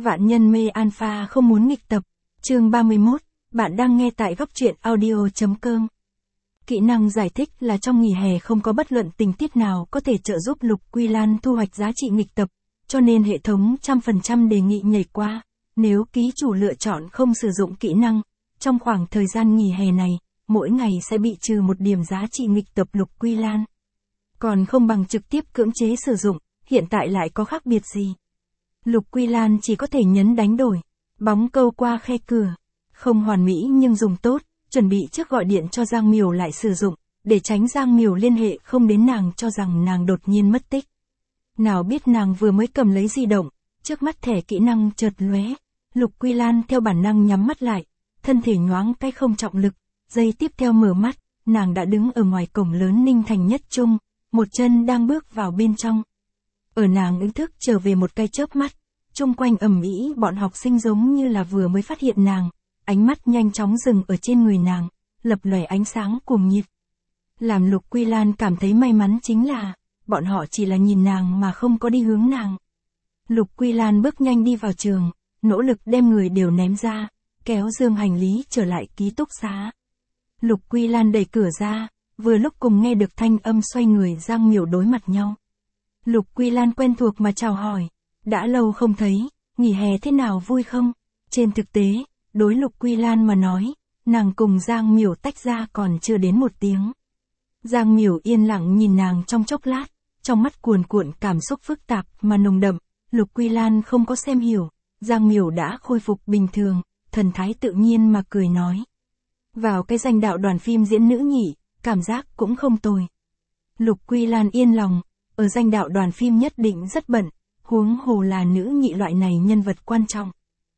Vạn nhân mê alpha không muốn nghịch tập. Chương 31, bạn đang nghe tại góc truyện audio.com. Kỹ năng giải thích là trong nghỉ hè không có bất luận tình tiết nào có thể trợ giúp Lục Quy Lan thu hoạch giá trị nghịch tập, cho nên hệ thống 100% đề nghị nhảy qua. Nếu ký chủ lựa chọn không sử dụng kỹ năng, trong khoảng thời gian nghỉ hè này, mỗi ngày sẽ bị trừ 1 điểm giá trị nghịch tập Lục Quy Lan. Còn không bằng trực tiếp cưỡng chế sử dụng, hiện tại lại có khác biệt gì? Lục Quy Lan chỉ có thể nhấn đánh đổi, bóng câu qua khe cửa. Không hoàn mỹ nhưng dùng tốt, chuẩn bị trước gọi điện cho Giang Miểu lại sử dụng, để tránh Giang Miểu liên hệ không đến nàng cho rằng nàng đột nhiên mất tích. Nào biết nàng vừa mới cầm lấy di động, trước mắt thẻ kỹ năng chợt lóe, Lục Quy Lan theo bản năng nhắm mắt lại, thân thể nhoáng cái không trọng lực, giây tiếp theo mở mắt, nàng đã đứng ở ngoài cổng lớn Ninh Thành Nhất Trung, một chân đang bước vào bên trong. Ở nàng ý thức trở về một cái chớp mắt, chung quanh ầm ĩ bọn học sinh giống như là vừa mới phát hiện nàng, ánh mắt nhanh chóng dừng ở trên người nàng, lập lòe ánh sáng cuồng nhiệt. Làm Lục Quy Lan cảm thấy may mắn chính là, bọn họ chỉ là nhìn nàng mà không có đi hướng nàng. Lục Quy Lan bước nhanh đi vào trường, nỗ lực đem người đều ném ra, kéo dương hành lý trở lại ký túc xá. Lục Quy Lan đẩy cửa ra, vừa lúc cùng nghe được thanh âm xoay người Giang Miểu đối mặt nhau. Lục Quy Lan quen thuộc mà chào hỏi, đã lâu không thấy, nghỉ hè thế nào vui không? Trên thực tế, đối Lục Quy Lan mà nói, nàng cùng Giang Miểu tách ra còn chưa đến 1 tiếng. Giang Miểu yên lặng nhìn nàng trong chốc lát, trong mắt cuồn cuộn cảm xúc phức tạp mà nồng đậm, Lục Quy Lan không có xem hiểu, Giang Miểu đã khôi phục bình thường, thần thái tự nhiên mà cười nói. Vào cái danh đạo đoàn phim diễn nữ nhỉ, cảm giác cũng không tồi. Lục Quy Lan yên lòng, ở danh đạo đoàn phim nhất định rất bận, huống hồ là nữ nhị loại này nhân vật quan trọng.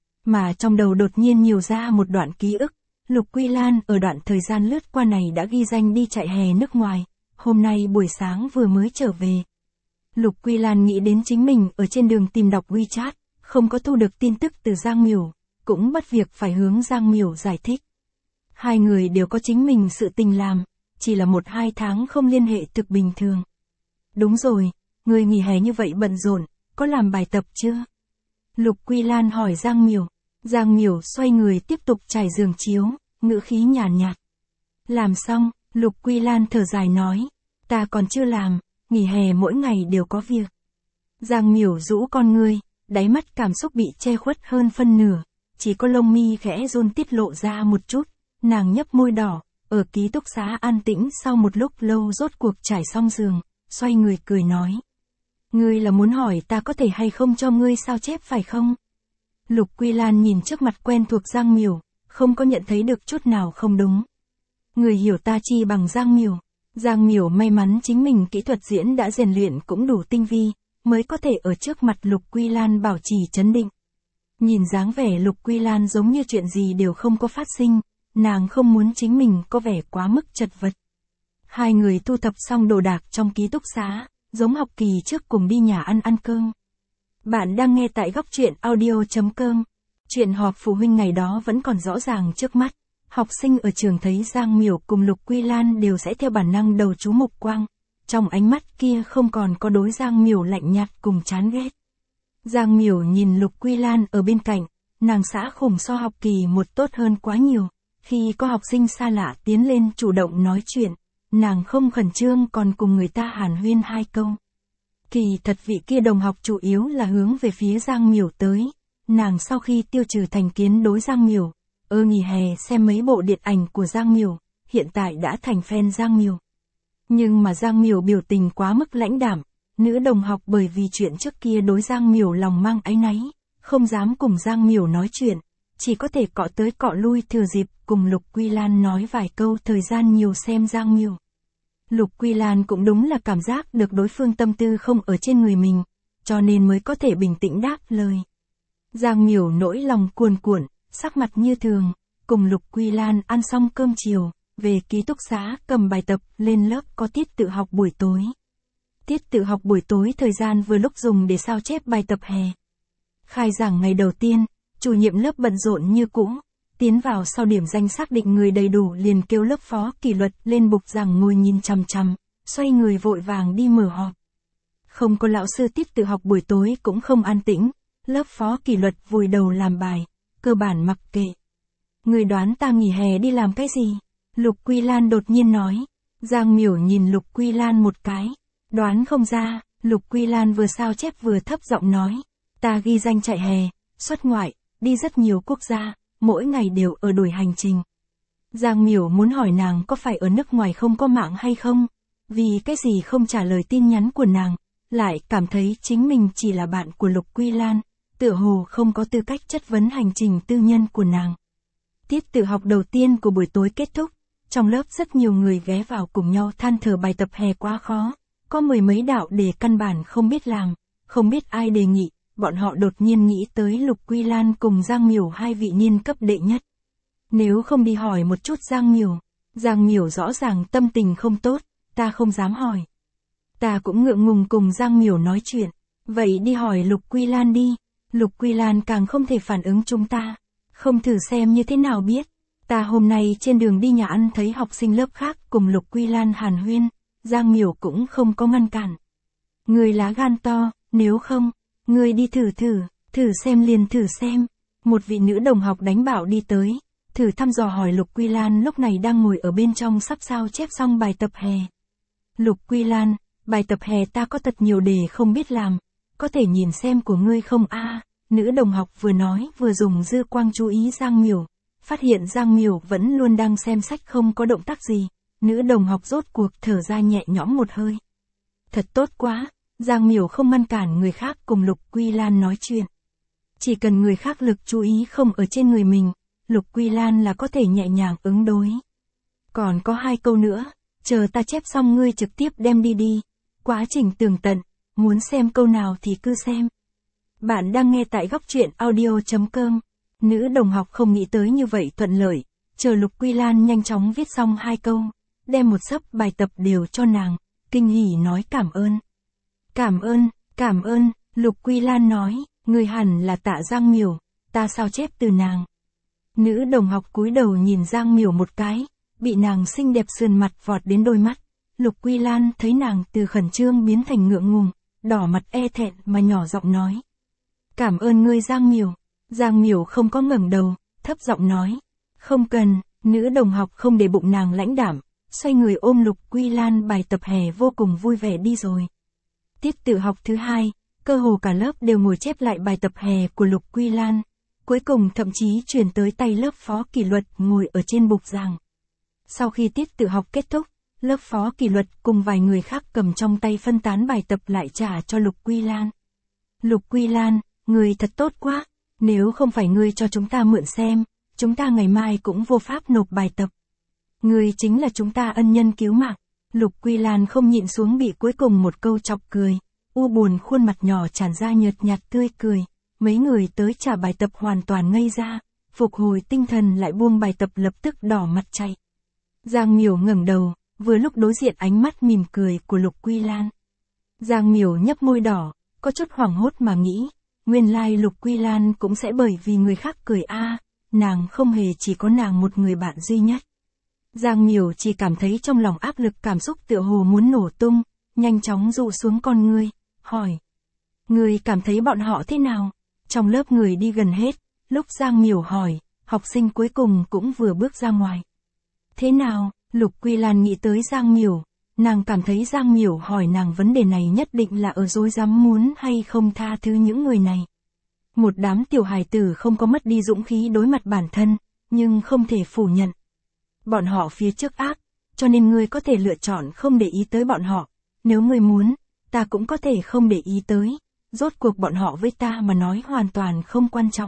Mà trong đầu đột nhiên nhiều ra một đoạn ký ức, Lục Quy Lan ở đoạn thời gian lướt qua này đã ghi danh đi chạy hè nước ngoài, hôm nay buổi sáng vừa mới trở về. Lục Quy Lan nghĩ đến chính mình ở trên đường tìm đọc WeChat, không có thu được tin tức từ Giang Miểu, cũng bất việc phải hướng Giang Miểu giải thích. Hai người đều có chính mình sự tình làm, chỉ là 1-2 tháng không liên hệ thực bình thường. Đúng rồi, người nghỉ hè như vậy bận rộn, có làm bài tập chưa? Lục Quy Lan hỏi Giang Miểu. Giang Miểu xoay người tiếp tục trải giường chiếu, ngữ khí nhàn nhạt. Làm xong, Lục Quy Lan thở dài nói, ta còn chưa làm, nghỉ hè mỗi ngày đều có việc. Giang Miểu rũ con ngươi, đáy mắt cảm xúc bị che khuất hơn phân nửa, chỉ có lông mi khẽ run tiết lộ ra một chút, nàng nhấp môi đỏ, ở ký túc xá an tĩnh sau một lúc lâu rốt cuộc trải xong giường, xoay người cười nói. Ngươi là muốn hỏi ta có thể hay không cho ngươi sao chép phải không? Lục Quy Lan nhìn trước mặt quen thuộc Giang Miểu, không có nhận thấy được chút nào không đúng. Người hiểu ta chi bằng Giang Miểu. Giang Miểu may mắn chính mình kỹ thuật diễn đã rèn luyện cũng đủ tinh vi, mới có thể ở trước mặt Lục Quy Lan bảo trì trấn định. Nhìn dáng vẻ Lục Quy Lan giống như chuyện gì đều không có phát sinh, nàng không muốn chính mình có vẻ quá mức chật vật. Hai người thu thập xong đồ đạc trong ký túc xá, giống học kỳ trước cùng đi nhà ăn cơm. Bạn đang nghe tại góc truyện audio.com. Chuyện họp phụ huynh ngày đó vẫn còn rõ ràng trước mắt. Học sinh ở trường thấy Giang Miểu cùng Lục Quy Lan đều sẽ theo bản năng đầu chú mục quang. Trong ánh mắt kia không còn có đối Giang Miểu lạnh nhạt cùng chán ghét. Giang Miểu nhìn Lục Quy Lan ở bên cạnh, nàng xã khủng so học kỳ một tốt hơn quá nhiều. Khi có học sinh xa lạ tiến lên chủ động nói chuyện, nàng không khẩn trương còn cùng người ta hàn huyên 2 câu. Kỳ thật vị kia đồng học chủ yếu là hướng về phía Giang Miểu tới. Nàng sau khi tiêu trừ thành kiến đối Giang Miểu, nghỉ hè xem mấy bộ điện ảnh của Giang Miểu, hiện tại đã thành fan Giang Miểu. Nhưng mà Giang Miểu biểu tình quá mức lãnh đạm, nữ đồng học bởi vì chuyện trước kia đối Giang Miểu lòng mang áy náy, không dám cùng Giang Miểu nói chuyện, chỉ có thể cọ tới cọ lui thừa dịp cùng Lục Quy Lan nói vài câu thời gian nhiều xem Giang Miểu. Lục Quy Lan cũng đúng là cảm giác được đối phương tâm tư không ở trên người mình, cho nên mới có thể bình tĩnh đáp lời. Giang Miểu nỗi lòng cuồn cuộn, sắc mặt như thường, cùng Lục Quy Lan ăn xong cơm chiều, về ký túc xá cầm bài tập, lên lớp có tiết tự học buổi tối. Tiết tự học buổi tối thời gian vừa lúc dùng để sao chép bài tập hè. Khai giảng ngày đầu tiên, chủ nhiệm lớp bận rộn như cũ. Tiến vào sau điểm danh xác định người đầy đủ liền kêu lớp phó kỷ luật lên bục giảng ngồi nhìn chằm chằm, xoay người vội vàng đi mở họp. Không có lão sư tiết tự học buổi tối cũng không an tĩnh, lớp phó kỷ luật vùi đầu làm bài, cơ bản mặc kệ. Người đoán ta nghỉ hè đi làm cái gì? Lục Quy Lan đột nhiên nói. Giang Miểu nhìn Lục Quy Lan một cái. Đoán không ra, Lục Quy Lan vừa sao chép vừa thấp giọng nói. Ta ghi danh chạy hè, xuất ngoại, đi rất nhiều quốc gia, mỗi ngày đều ở đổi hành trình. Giang Miểu muốn hỏi nàng có phải ở nước ngoài không có mạng hay không, vì cái gì không trả lời tin nhắn của nàng, lại cảm thấy chính mình chỉ là bạn của Lục Quy Lan, tựa hồ không có tư cách chất vấn hành trình tư nhân của nàng. Tiết tự học đầu tiên của buổi tối kết thúc, trong lớp rất nhiều người ghé vào cùng nhau than thở bài tập hè quá khó, có mười mấy đạo đề căn bản không biết làm, không biết ai đề nghị, bọn họ đột nhiên nghĩ tới Lục Quy Lan cùng Giang Miểu hai vị niên cấp đệ nhất. Nếu không đi hỏi một chút Giang Miểu rõ ràng tâm tình không tốt, ta không dám hỏi. Ta cũng ngượng ngùng cùng Giang Miểu nói chuyện, vậy đi hỏi Lục Quy Lan đi, Lục Quy Lan càng không thể phản ứng chúng ta, không thử xem như thế nào biết. Ta hôm nay trên đường đi nhà ăn thấy học sinh lớp khác cùng Lục Quy Lan hàn huyên, Giang Miểu cũng không có ngăn cản. Người lá gan to, nếu không, người đi thử xem liền thử xem. Một vị nữ đồng học đánh bảo đi tới, thử thăm dò hỏi Lục Quy Lan lúc này đang ngồi ở bên trong sắp sao chép xong bài tập hè. Lục Quy Lan, bài tập hè ta có thật nhiều đề không biết làm, có thể nhìn xem của ngươi không a? Nữ đồng học vừa nói vừa dùng dư quang chú ý Giang Miểu, phát hiện Giang Miểu vẫn luôn đang xem sách không có động tác gì, nữ đồng học rốt cuộc thở ra nhẹ nhõm một hơi. Thật tốt quá, Giang Miểu không ngăn cản người khác cùng Lục Quy Lan nói chuyện. Chỉ cần người khác lực chú ý không ở trên người mình, Lục Quy Lan là có thể nhẹ nhàng ứng đối. Còn có 2 câu nữa, chờ ta chép xong ngươi trực tiếp đem đi, quá trình tường tận, muốn xem câu nào thì cứ xem. Bạn đang nghe tại góc truyện audio.com. Nữ đồng học không nghĩ tới như vậy thuận lợi, chờ Lục Quy Lan nhanh chóng viết xong 2 câu, đem một xấp bài tập đều cho nàng, kinh hỉ nói cảm ơn. Cảm ơn, Lục Quy Lan nói, người hẳn là Tạ Giang Miểu, ta sao chép từ nàng. Nữ đồng học cúi đầu nhìn Giang Miểu một cái, bị nàng xinh đẹp sườn mặt vọt đến đôi mắt. Lục Quy Lan thấy nàng từ khẩn trương biến thành ngượng ngùng, đỏ mặt e thẹn mà nhỏ giọng nói. Cảm ơn ngươi Giang Miểu. Giang Miểu không có ngẩng đầu, thấp giọng nói. Không cần, nữ đồng học không để bụng nàng lãnh đạm, xoay người ôm Lục Quy Lan bài tập hè vô cùng vui vẻ đi rồi. Tiết tự học thứ 2, cơ hồ cả lớp đều ngồi chép lại bài tập hè của Lục Quy Lan. Cuối cùng thậm chí truyền tới tay lớp phó kỷ luật ngồi ở trên bục giảng. Sau khi tiết tự học kết thúc, lớp phó kỷ luật cùng vài người khác cầm trong tay phân tán bài tập lại trả cho Lục Quy Lan. Lục Quy Lan, người thật tốt quá, nếu không phải ngươi cho chúng ta mượn xem, chúng ta ngày mai cũng vô pháp nộp bài tập. Ngươi chính là chúng ta ân nhân cứu mạng. Lục Quy Lan không nhịn xuống bị cuối cùng một câu chọc cười, u buồn khuôn mặt nhỏ tràn ra nhợt nhạt tươi cười. Mấy người tới trả bài tập hoàn toàn ngây ra, phục hồi tinh thần lại buông bài tập lập tức đỏ mặt chạy. Giang Miểu ngẩng đầu, vừa lúc đối diện ánh mắt mỉm cười của Lục Quy Lan. Giang Miểu nhấp môi đỏ, có chút hoảng hốt mà nghĩ, nguyên lai Lục Quy Lan cũng sẽ bởi vì người khác cười nàng không hề chỉ có nàng một người bạn duy nhất. Giang Miểu chỉ cảm thấy trong lòng áp lực cảm xúc tựa hồ muốn nổ tung, nhanh chóng dụ xuống con ngươi, hỏi. Ngươi cảm thấy bọn họ thế nào? Trong lớp người đi gần hết, lúc Giang Miểu hỏi, học sinh cuối cùng cũng vừa bước ra ngoài. Thế nào? Lục Quy Lan nghĩ tới Giang Miểu, nàng cảm thấy Giang Miểu hỏi nàng vấn đề này nhất định là ở dối dám muốn hay không tha thứ những người này. Một đám tiểu hài tử không có mất đi dũng khí đối mặt bản thân, nhưng không thể phủ nhận. Bọn họ phía trước ác, cho nên ngươi có thể lựa chọn không để ý tới bọn họ, nếu ngươi muốn, ta cũng có thể không để ý tới. Rốt cuộc bọn họ với ta mà nói hoàn toàn không quan trọng.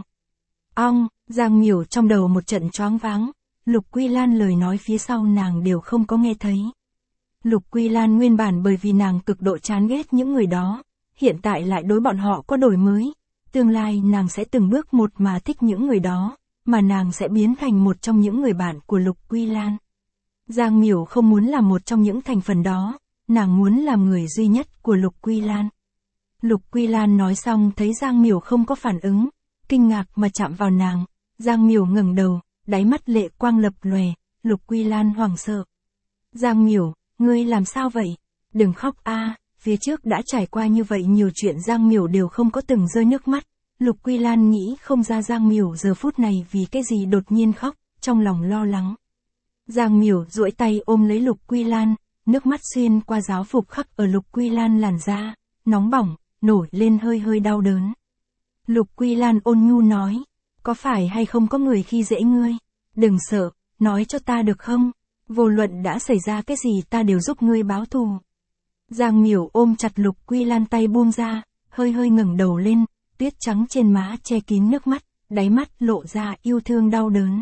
Giang Miểu trong đầu một trận choáng váng, Lục Quy Lan lời nói phía sau nàng đều không có nghe thấy. Lục Quy Lan nguyên bản bởi vì nàng cực độ chán ghét những người đó, hiện tại lại đối bọn họ có đổi mới. Tương lai nàng sẽ từng bước một mà thích những người đó, mà nàng sẽ biến thành một trong những người bạn của Lục Quy Lan. Giang Miểu không muốn là một trong những thành phần đó, nàng muốn làm người duy nhất của Lục Quy Lan. Lục Quy Lan nói xong thấy Giang Miểu không có phản ứng, kinh ngạc mà chạm vào nàng. Giang Miểu ngẩng đầu, đáy mắt lệ quang lập lòe. Lục Quy Lan hoảng sợ. Giang Miểu, ngươi làm sao vậy? Đừng khóc phía trước đã trải qua như vậy nhiều chuyện Giang Miểu đều không có từng rơi nước mắt. Lục Quy Lan nghĩ không ra Giang Miểu giờ phút này vì cái gì đột nhiên khóc, trong lòng lo lắng. Giang Miểu duỗi tay ôm lấy Lục Quy Lan, nước mắt xuyên qua giáo phục khắc ở Lục Quy Lan làn da, nóng bỏng, nổi lên hơi hơi đau đớn. Lục Quy Lan ôn nhu nói, có phải hay không có người khi dễ ngươi? Đừng sợ, nói cho ta được không? Vô luận đã xảy ra cái gì ta đều giúp ngươi báo thù. Giang Miểu ôm chặt Lục Quy Lan, tay buông ra, hơi hơi ngẩng đầu lên, tuyết trắng trên má che kín nước mắt, đáy mắt lộ ra yêu thương đau đớn.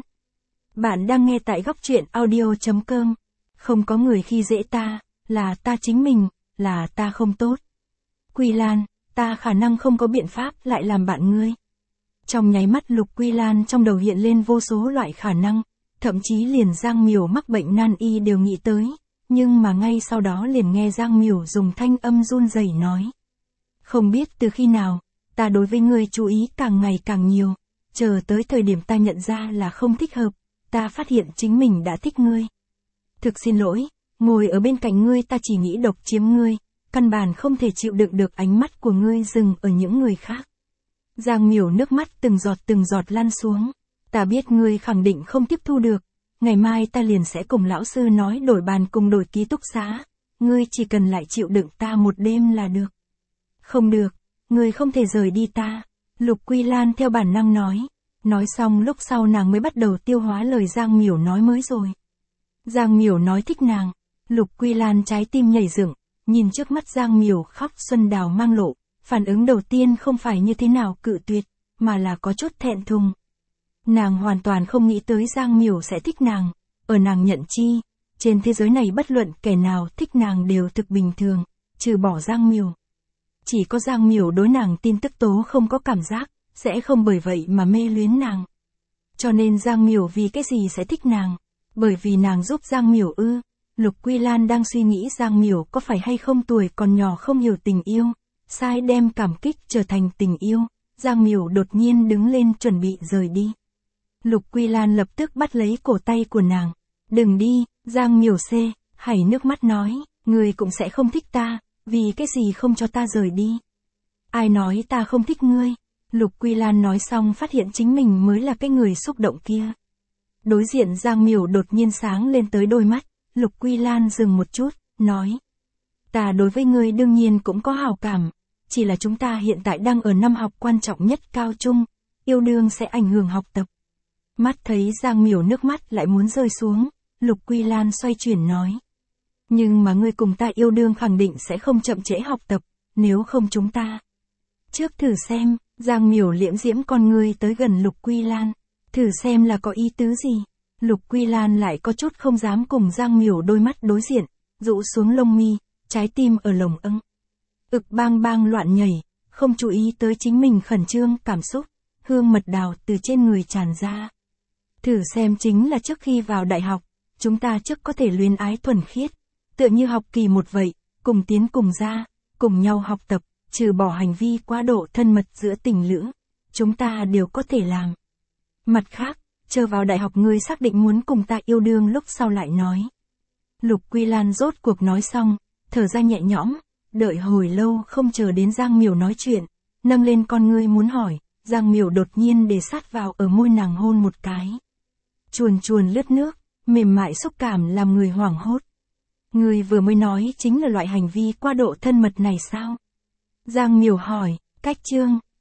Bạn đang nghe tại góc truyện audio.com. Không có người khi dễ ta, là ta chính mình, là ta không tốt. Quy Lan, ta khả năng không có biện pháp lại làm bạn ngươi. Trong nháy mắt Lục Quy Lan trong đầu hiện lên vô số loại khả năng, thậm chí liền Giang Miểu mắc bệnh nan y đều nghĩ tới, nhưng mà ngay sau đó liền nghe Giang Miểu dùng thanh âm run rẩy nói. Không biết từ khi nào, ta đối với ngươi chú ý càng ngày càng nhiều, chờ tới thời điểm ta nhận ra là không thích hợp, ta phát hiện chính mình đã thích ngươi. Thực xin lỗi, ngồi ở bên cạnh ngươi ta chỉ nghĩ độc chiếm ngươi, căn bản không thể chịu đựng được ánh mắt của ngươi dừng ở những người khác. Giang Miểu nước mắt từng giọt lăn xuống. Ta biết ngươi khẳng định không tiếp thu được, ngày mai ta liền sẽ cùng lão sư nói đổi bàn cùng đổi ký túc xá, ngươi chỉ cần lại chịu đựng ta một đêm là được. Không được, ngươi không thể rời đi ta, Lục Quy Lan theo bản năng nói. Nói xong lúc sau nàng mới bắt đầu tiêu hóa lời Giang Miểu nói mới rồi. Giang Miểu nói thích nàng, Lục Quy Lan trái tim nhảy dựng, nhìn trước mắt Giang Miểu khóc xuân đào mang lộ, phản ứng đầu tiên không phải như thế nào cự tuyệt, mà là có chút thẹn thùng. Nàng hoàn toàn không nghĩ tới Giang Miểu sẽ thích nàng, ở nàng nhận chi, trên thế giới này bất luận kẻ nào thích nàng đều thực bình thường, trừ bỏ Giang Miểu. Chỉ có Giang Miểu đối nàng tin tức tố không có cảm giác, sẽ không bởi vậy mà mê luyến nàng. Cho nên Giang Miểu vì cái gì sẽ thích nàng? Bởi vì nàng giúp Giang Miểu ư? Lục Quy Lan đang suy nghĩ Giang Miểu có phải hay không tuổi còn nhỏ không hiểu tình yêu, sai đem cảm kích trở thành tình yêu. Giang Miểu đột nhiên đứng lên chuẩn bị rời đi. Lục Quy Lan lập tức bắt lấy cổ tay của nàng. Đừng đi, Giang Miểu hảy nước mắt nói, người cũng sẽ không thích ta, vì cái gì không cho ta rời đi? Ai nói ta không thích ngươi? Lục Quy Lan nói xong phát hiện chính mình mới là cái người xúc động kia. Đối diện Giang Miểu đột nhiên sáng lên tới đôi mắt, Lục Quy Lan dừng một chút, nói. Ta đối với ngươi đương nhiên cũng có hảo cảm, chỉ là chúng ta hiện tại đang ở năm học quan trọng nhất cao trung, yêu đương sẽ ảnh hưởng học tập. Mắt thấy Giang Miểu nước mắt lại muốn rơi xuống, Lục Quy Lan xoay chuyển nói. Nhưng mà ngươi cùng ta yêu đương khẳng định sẽ không chậm trễ học tập, nếu không chúng ta. Trước thử xem, Giang Miểu liễm diễm con ngươi tới gần Lục Quy Lan. Thử xem là có ý tứ gì. Lục Quy Lan lại có chút không dám cùng Giang Miểu đôi mắt đối diện, rũ xuống lông mi, trái tim ở lồng ưng. Ực bang bang loạn nhảy, không chú ý tới chính mình khẩn trương cảm xúc, hương mật đào từ trên người tràn ra. Thử xem chính là trước khi vào đại học, chúng ta trước có thể luyến ái thuần khiết, tựa như học kỳ một vậy, cùng tiến cùng ra, cùng nhau học tập, trừ bỏ hành vi quá độ thân mật giữa tình lữ, chúng ta đều có thể làm. Mặt khác, chờ vào đại học ngươi xác định muốn cùng ta yêu đương lúc sau lại nói. Lục Quy Lan rốt cuộc nói xong, thở ra nhẹ nhõm, đợi hồi lâu không chờ đến Giang Miểu nói chuyện, nâng lên con ngươi muốn hỏi, Giang Miểu đột nhiên để sát vào ở môi nàng hôn một cái. Chuồn chuồn lướt nước, mềm mại xúc cảm làm người hoảng hốt. Ngươi vừa mới nói chính là loại hành vi quá độ thân mật này sao? Giang Miểu hỏi, cách chương,